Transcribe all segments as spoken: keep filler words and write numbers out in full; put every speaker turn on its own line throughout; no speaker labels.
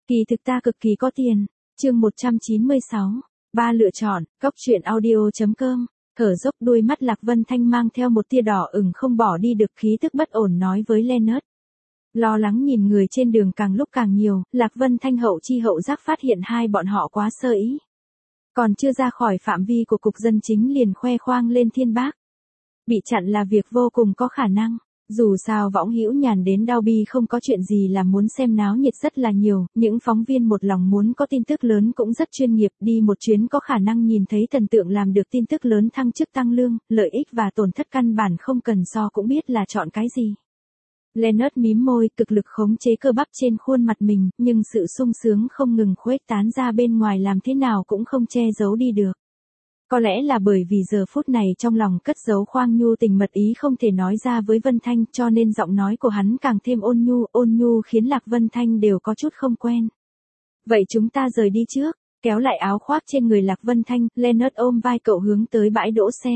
Kỳ thực ta cực kỳ có tiền. Chương một trăm chín mươi sáu. Ba lựa chọn, Cốc truyện audio.com. Thở dốc, đuôi mắt Lạc Vân Thanh mang theo một tia đỏ ửng không bỏ đi được, khí tức bất ổn nói với Leonard. Lo lắng nhìn người trên đường càng lúc càng nhiều, Lạc Vân Thanh hậu chi hậu giác phát hiện hai bọn họ quá sơ ý. Còn chưa ra khỏi phạm vi của cục dân chính liền khoe khoang lên thiên bác. Bị chặn là việc vô cùng có khả năng. Dù sao võng hữu nhàn đến Đao Bi không có chuyện gì là muốn xem náo nhiệt rất là nhiều, những phóng viên một lòng muốn có tin tức lớn cũng rất chuyên nghiệp, đi một chuyến có khả năng nhìn thấy thần tượng làm được tin tức lớn thăng chức tăng lương, lợi ích và tổn thất căn bản không cần so cũng biết là chọn cái gì. Leonard mím môi, cực lực khống chế cơ bắp trên khuôn mặt mình, nhưng sự sung sướng không ngừng khuếch tán ra bên ngoài làm thế nào cũng không che giấu đi được. Có lẽ là bởi vì giờ phút này trong lòng cất giấu khoang nhu tình mật ý không thể nói ra với Vân Thanh, cho nên giọng nói của hắn càng thêm ôn nhu, ôn nhu khiến Lạc Vân Thanh đều có chút không quen. Vậy chúng ta rời đi trước, kéo lại áo khoác trên người Lạc Vân Thanh, Leonard ôm vai cậu hướng tới bãi đỗ xe.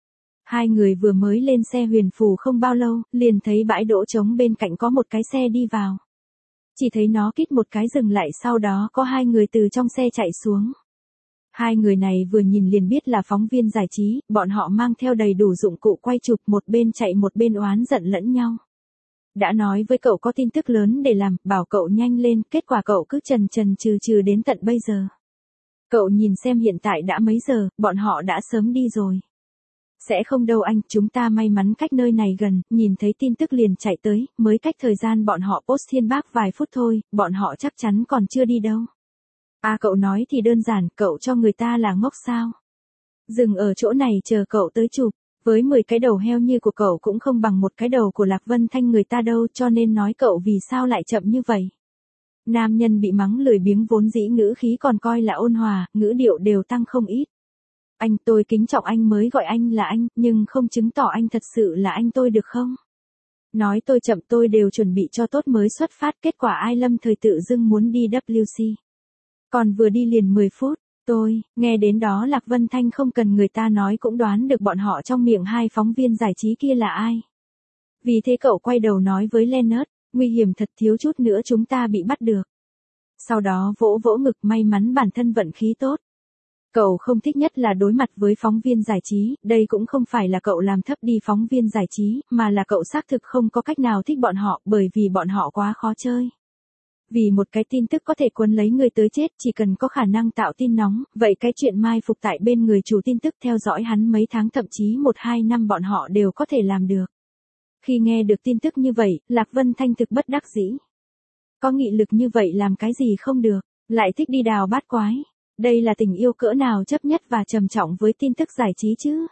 Hai người vừa mới lên xe huyền phù không bao lâu, liền thấy bãi đỗ trống bên cạnh có một cái xe đi vào. Chỉ thấy nó kít một cái dừng lại, sau đó có hai người từ trong xe chạy xuống. Hai người này vừa nhìn liền biết là phóng viên giải trí, bọn họ mang theo đầy đủ dụng cụ quay chụp, một bên chạy một bên oán giận lẫn nhau. Đã nói với cậu có tin tức lớn để làm, bảo cậu nhanh lên, kết quả cậu cứ chần chần chừ chừ đến tận bây giờ. Cậu nhìn xem hiện tại đã mấy giờ, bọn họ đã sớm đi rồi. Sẽ không đâu anh, chúng ta may mắn cách nơi này gần, nhìn thấy tin tức liền chạy tới, mới cách thời gian bọn họ post thiên bác vài phút thôi, bọn họ chắc chắn còn chưa đi đâu. À cậu nói thì đơn giản, cậu cho người ta là ngốc sao? Dừng ở chỗ này chờ cậu tới chụp, với mười cái đầu heo như của cậu cũng không bằng một cái đầu của Lạc Vân Thanh người ta đâu, cho nên nói cậu vì sao lại chậm như vậy. Nam nhân bị mắng lười biếng vốn dĩ ngữ khí còn coi là ôn hòa, ngữ điệu đều tăng không ít. Anh, tôi kính trọng anh mới gọi anh là anh, nhưng không chứng tỏ anh thật sự là anh tôi được không? Nói tôi chậm, tôi đều chuẩn bị cho tốt mới xuất phát, kết quả ai lâm thời tự dưng muốn đi W C. Còn vừa đi liền mười phút, tôi, nghe đến đó Lạc Vân Thanh không cần người ta nói cũng đoán được bọn họ trong miệng hai phóng viên giải trí kia là ai. Vì thế cậu quay đầu nói với Leonard, nguy hiểm thật, thiếu chút nữa chúng ta bị bắt được. Sau đó vỗ vỗ ngực, may mắn bản thân vận khí tốt. Cậu không thích nhất là đối mặt với phóng viên giải trí, đây cũng không phải là cậu làm thấp đi phóng viên giải trí, mà là cậu xác thực không có cách nào thích bọn họ, bởi vì bọn họ quá khó chơi. Vì một cái tin tức có thể cuốn lấy người tới chết, chỉ cần có khả năng tạo tin nóng, vậy cái chuyện mai phục tại bên người chủ tin tức theo dõi hắn mấy tháng thậm chí một hai năm bọn họ đều có thể làm được. Khi nghe được tin tức như vậy, Lạc Vân Thanh thực bất đắc dĩ. Có nghị lực như vậy làm cái gì không được, lại thích đi đào bát quái. Đây là tình yêu cỡ nào chấp nhất và trầm trọng với tin tức giải trí chứ?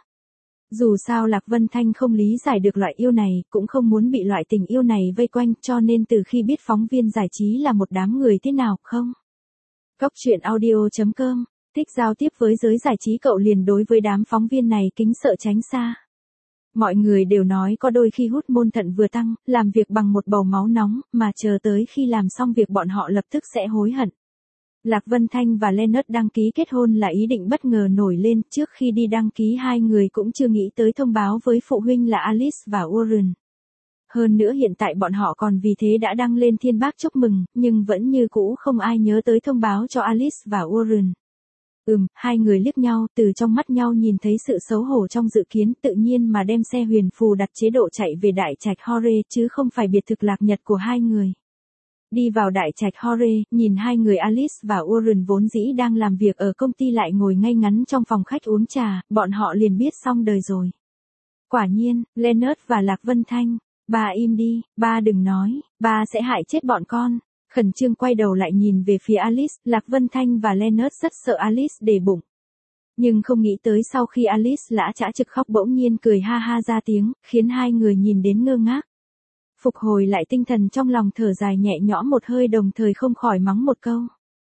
Dù sao Lạc Vân Thanh không lý giải được loại yêu này, cũng không muốn bị loại tình yêu này vây quanh, cho nên từ khi biết phóng viên giải trí là một đám người thế nào, không? Cốc truyện audio.com, thích giao tiếp với giới giải trí, cậu liền đối với đám phóng viên này kính sợ tránh xa. Mọi người đều nói có đôi khi hút môn thận vừa tăng, làm việc bằng một bầu máu nóng, mà chờ tới khi làm xong việc bọn họ lập tức sẽ hối hận. Lạc Vân Thanh và Leonard đăng ký kết hôn là ý định bất ngờ nổi lên, trước khi đi đăng ký hai người cũng chưa nghĩ tới thông báo với phụ huynh là Alice và Warren. Hơn nữa hiện tại bọn họ còn vì thế đã đăng lên thiên bác chúc mừng, nhưng vẫn như cũ không ai nhớ tới thông báo cho Alice và Warren. Ừm, hai người liếc nhau, từ trong mắt nhau nhìn thấy sự xấu hổ trong dự kiến, tự nhiên mà đem xe huyền phù đặt chế độ chạy về Đại Trạch Hore chứ không phải biệt thực Lạc Nhật của hai người. Đi vào Đại Trạch Hore, nhìn hai người Alice và Warren vốn dĩ đang làm việc ở công ty lại ngồi ngay ngắn trong phòng khách uống trà, bọn họ liền biết xong đời rồi. Quả nhiên, Leonard và Lạc Vân Thanh, ba im đi, ba đừng nói, ba sẽ hại chết bọn con. Khẩn trương quay đầu lại nhìn về phía Alice, Lạc Vân Thanh và Leonard rất sợ Alice để bụng. Nhưng không nghĩ tới sau khi Alice lã chã trực khóc bỗng nhiên cười ha ha ra tiếng, khiến hai người nhìn đến ngơ ngác. Phục hồi lại tinh thần trong lòng thở dài nhẹ nhõm một hơi, đồng thời không khỏi mắng một câu.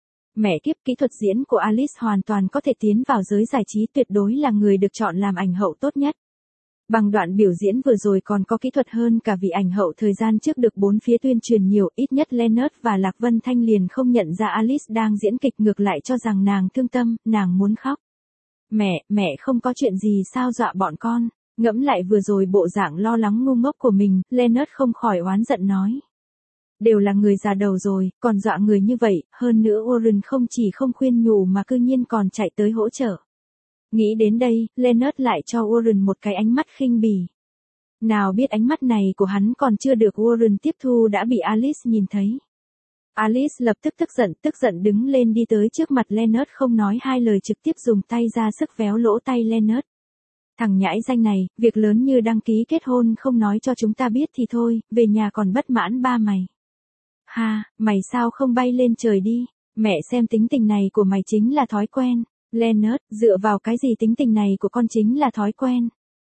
Mẹ kiếp, kỹ thuật diễn của Alice hoàn toàn có thể tiến vào giới giải trí, tuyệt đối là người được chọn làm ảnh hậu tốt nhất. Bằng đoạn biểu diễn vừa rồi còn có kỹ thuật hơn cả vị ảnh hậu thời gian trước được bốn phía tuyên truyền nhiều, ít nhất Leonard và Lạc Vân Thanh liền không nhận ra Alice đang diễn kịch, ngược lại cho rằng nàng thương tâm, nàng muốn khóc. Mẹ, mẹ không có chuyện gì sao dọa bọn con? Ngẫm lại vừa rồi bộ dạng lo lắng ngu ngốc của mình, Leonard không khỏi oán giận nói. Đều là người già đầu rồi, còn dọa người như vậy, hơn nữa Warren không chỉ không khuyên nhủ mà cư nhiên còn chạy tới hỗ trợ. Nghĩ đến đây, Leonard lại cho Warren một cái ánh mắt khinh bỉ. Nào biết ánh mắt này của hắn còn chưa được Warren tiếp thu đã bị Alice nhìn thấy. Alice lập tức tức giận, tức giận đứng lên đi tới trước mặt Leonard không nói hai lời trực tiếp dùng tay ra sức véo lỗ tay Leonard. Thằng nhãi danh này, việc lớn như đăng ký kết hôn không nói cho chúng ta biết thì thôi, về nhà còn bất mãn ba mày. Ha, mày sao không bay lên trời đi, mẹ xem tính tình này của mày chính là thói quen. Leonard, dựa vào cái gì tính tình này của con chính là thói quen?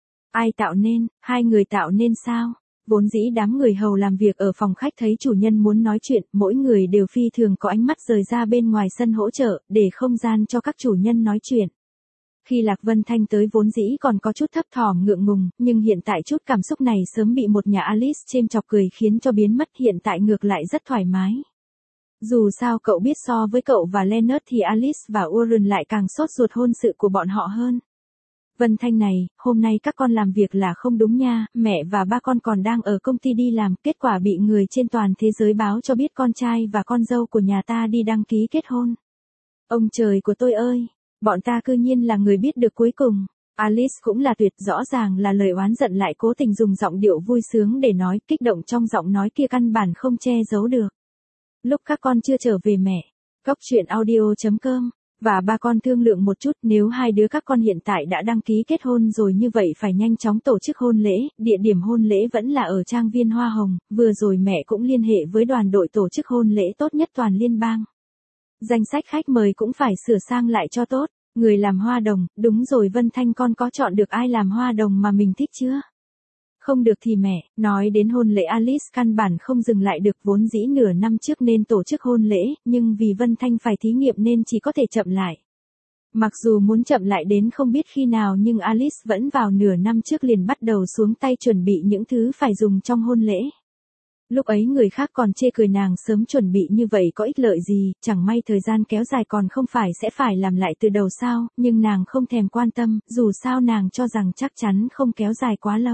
Ai tạo nên, hai người tạo nên sao? Vốn dĩ đám người hầu làm việc ở phòng khách thấy chủ nhân muốn nói chuyện, mỗi người đều phi thường có ánh mắt rời ra bên ngoài sân hỗ trợ, để không gian cho các chủ nhân nói chuyện. Khi Lạc Vân Thanh tới vốn dĩ còn có chút thấp thỏm ngượng ngùng, nhưng hiện tại chút cảm xúc này sớm bị một nhà Alice chêm chọc cười khiến cho biến mất, hiện tại ngược lại rất thoải mái. Dù sao cậu biết so với cậu và Leonard thì Alice và Warren lại càng sốt ruột hôn sự của bọn họ hơn. Vân Thanh này, hôm nay các con làm việc là không đúng nha, mẹ và ba con còn đang ở công ty đi làm, kết quả bị người trên toàn thế giới báo cho biết con trai và con dâu của nhà ta đi đăng ký kết hôn. Ông trời của tôi ơi, bọn ta cư nhiên là người biết được cuối cùng. Alice cũng là tuyệt, rõ ràng là lời oán giận lại cố tình dùng giọng điệu vui sướng để nói, kích động trong giọng nói kia căn bản không che giấu được. Lúc các con chưa trở về mẹ, Góc Chuyện Audio chấm com và ba con thương lượng một chút, nếu hai đứa các con hiện tại đã đăng ký kết hôn rồi như vậy phải nhanh chóng tổ chức hôn lễ, địa điểm hôn lễ vẫn là ở trang viên Hoa Hồng, vừa rồi mẹ cũng liên hệ với đoàn đội tổ chức hôn lễ tốt nhất toàn liên bang. Danh sách khách mời cũng phải sửa sang lại cho tốt, người làm hoa đồng, đúng rồi Vân Thanh con có chọn được ai làm hoa đồng mà mình thích chưa? Không được thì mẹ, nói đến hôn lễ Alice căn bản không dừng lại được, vốn dĩ nửa năm trước nên tổ chức hôn lễ, nhưng vì Vân Thanh phải thí nghiệm nên chỉ có thể chậm lại. Mặc dù muốn chậm lại đến không biết khi nào nhưng Alice vẫn vào nửa năm trước liền bắt đầu xuống tay chuẩn bị những thứ phải dùng trong hôn lễ. Lúc ấy người khác còn chê cười nàng sớm chuẩn bị như vậy có ích lợi gì, chẳng may thời gian kéo dài còn không phải sẽ phải làm lại từ đầu sao, nhưng nàng không thèm quan tâm, dù sao nàng cho rằng chắc chắn không kéo dài quá lâu.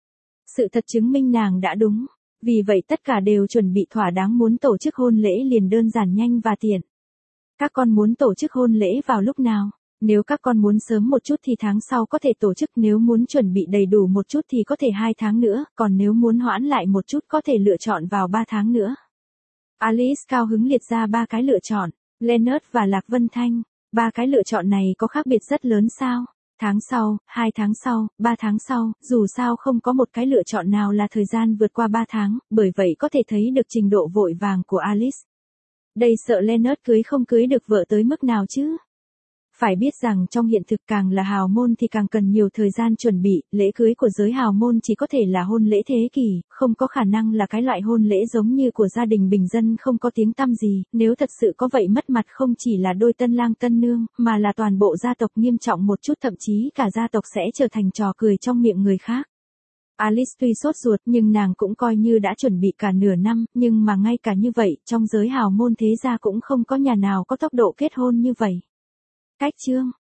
Sự thật chứng minh nàng đã đúng, vì vậy tất cả đều chuẩn bị thỏa đáng, muốn tổ chức hôn lễ liền đơn giản nhanh và tiện. Các con muốn tổ chức hôn lễ vào lúc nào? Nếu các con muốn sớm một chút thì tháng sau có thể tổ chức, nếu muốn chuẩn bị đầy đủ một chút thì có thể hai tháng nữa, còn nếu muốn hoãn lại một chút có thể lựa chọn vào ba tháng nữa. Alice cao hứng liệt ra ba cái lựa chọn, Leonard và Lạc Vân Thanh, ba cái lựa chọn này có khác biệt rất lớn sao? Tháng sau, hai tháng sau, ba tháng sau, dù sao không có một cái lựa chọn nào là thời gian vượt qua ba tháng, bởi vậy có thể thấy được trình độ vội vàng của Alice. Đây sợ Leonard cưới không cưới được vợ tới mức nào chứ? Phải biết rằng trong hiện thực càng là hào môn thì càng cần nhiều thời gian chuẩn bị, lễ cưới của giới hào môn chỉ có thể là hôn lễ thế kỷ, không có khả năng là cái loại hôn lễ giống như của gia đình bình dân không có tiếng tăm gì, nếu thật sự có vậy mất mặt không chỉ là đôi tân lang tân nương, mà là toàn bộ gia tộc, nghiêm trọng một chút thậm chí cả gia tộc sẽ trở thành trò cười trong miệng người khác. Alice tuy sốt ruột nhưng nàng cũng coi như đã chuẩn bị cả nửa năm, nhưng mà ngay cả như vậy, trong giới hào môn thế gia cũng không có nhà nào có tốc độ kết hôn như vậy. Cách chương